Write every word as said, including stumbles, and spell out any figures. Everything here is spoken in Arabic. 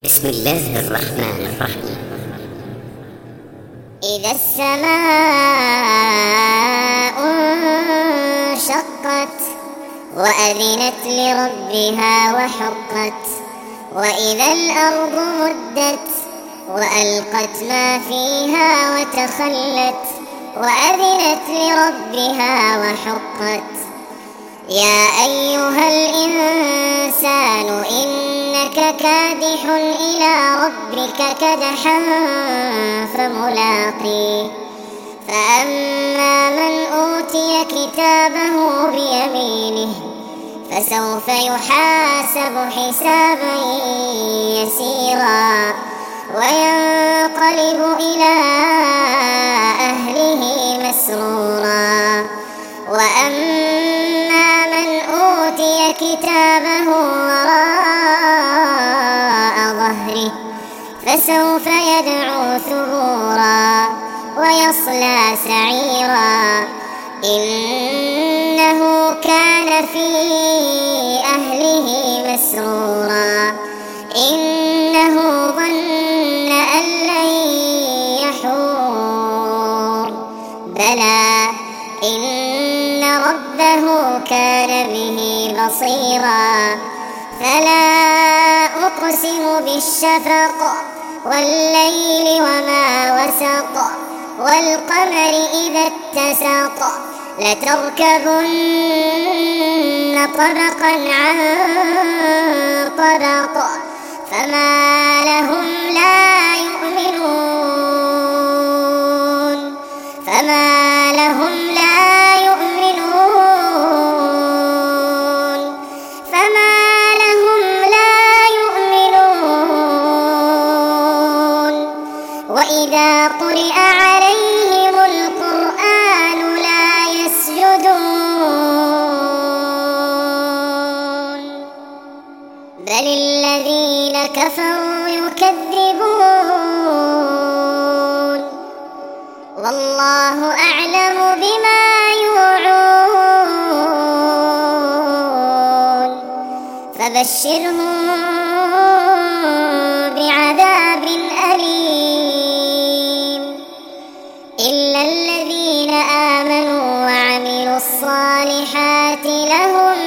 بسم الله الرحمن الرحيم. إذا السماء انشقت وأذنت لربها وحقت، وإذا الأرض مدت وألقت ما فيها وتخلت، وأذنت لربها وحقت. يا أيها الإنسان إنك كادح إلى ربك كدحا فملاقيه. فأما من أوتي كتابه بيمينه فسوف يحاسب حسابا يسيرا وينقلب إلى أهله مسرورا. وأما من أوتي كتابه وراء ظهره فسوف يدعو ثبورا ويصلى سعيرا. إنه كان في أهله مسرورا. إنه ظن أن لن يحور. بلى إن ربه كان به بصيرا. فلا أقسم بالشفق والليل وما وسق، والقمر إذا اتسق، لتركبن طبقا عن طبق. فما لهم لا يؤمنون فما لهم لا يؤمنون فما لهم لا يؤمنون وإذا قرئ عليهم القرآن لا يسجدون، بل الذين كفروا يكذبون. والله أعلم بما يوعون. فبشرهم بعذاب أليم إلا الذين آمنوا وعملوا الصالحات لهم